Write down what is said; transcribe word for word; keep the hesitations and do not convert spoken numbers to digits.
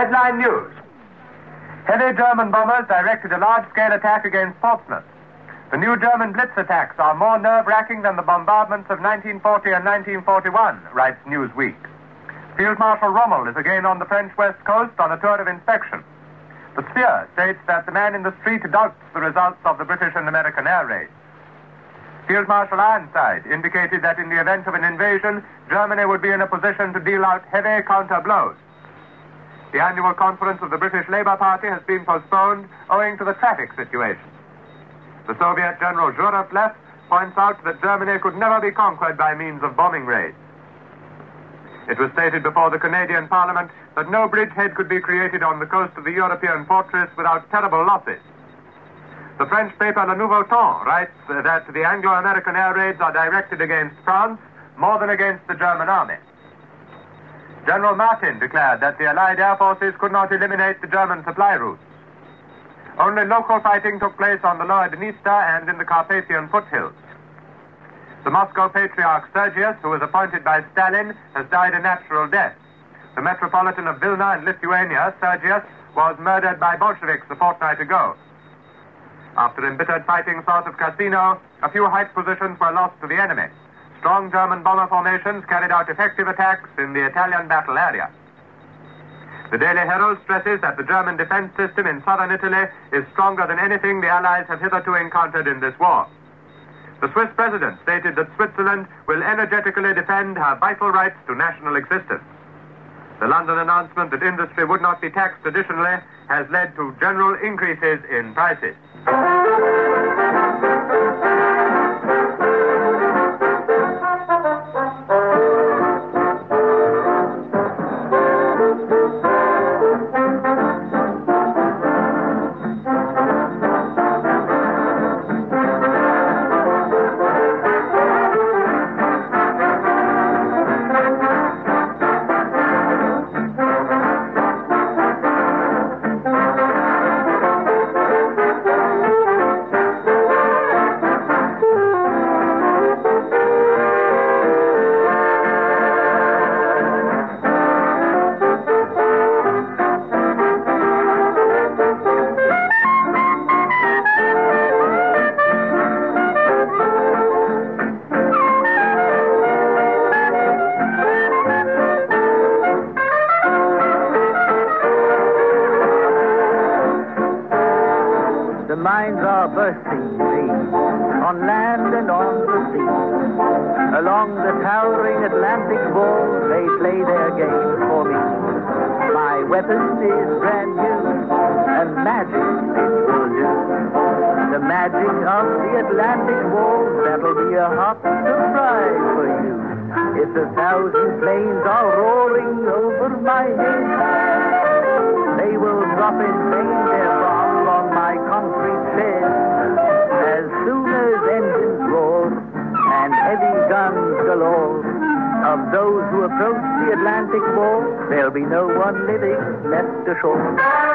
Headline news. Heavy German bombers directed a large-scale attack against Portsmouth. The new German Blitz attacks are more nerve-wracking than the bombardments of nineteen forty and nineteen forty-one, writes Newsweek. Field Marshal Rommel is again on the French west coast on a tour of inspection. The Sphere states that the man in the street doubts the results of the British and American air raids. Field Marshal Ironside indicated that in the event of an invasion, Germany would be in a position to deal out heavy counter blows. The annual conference of the British Labour Party has been postponed owing to the traffic situation. The Soviet General Zhurov points out that Germany could never be conquered by means of bombing raids. It was stated before the Canadian Parliament that no bridgehead could be created on the coast of the European fortress without terrible losses. The French paper Le Nouveau Temps writes that the Anglo-American air raids are directed against France more than against the German army. General Martin declared that the Allied air forces could not eliminate the German supply routes. Only local fighting took place on the lower Dniester and in the Carpathian foothills. The Moscow Patriarch Sergius, who was appointed by Stalin, has died a natural death. The Metropolitan of Vilna in Lithuania, Sergius, was murdered by Bolsheviks a fortnight ago. After embittered fighting south of Cassino, a few height positions were lost to the enemy. Strong German bomber formations carried out effective attacks in the Italian battle area. The Daily Herald stresses that the German defense system in southern Italy is stronger than anything the Allies have hitherto encountered in this war. The Swiss president stated that Switzerland will energetically defend her vital rights to national existence. The London announcement that industry would not be taxed additionally has led to general increases in prices. The mines are bursting, see, on land and on the sea. Along the towering Atlantic wall, they play their game for me. My weapon is brand new, and magic it will do. The magic of the Atlantic wall, that'll be a hot surprise for you. If a thousand planes are roaring over my head, they will drop in vain their bombs on my concrete bed. As soon as engines roar and heavy guns galore, of those who approach the Atlantic wall, there'll be no one living left ashore.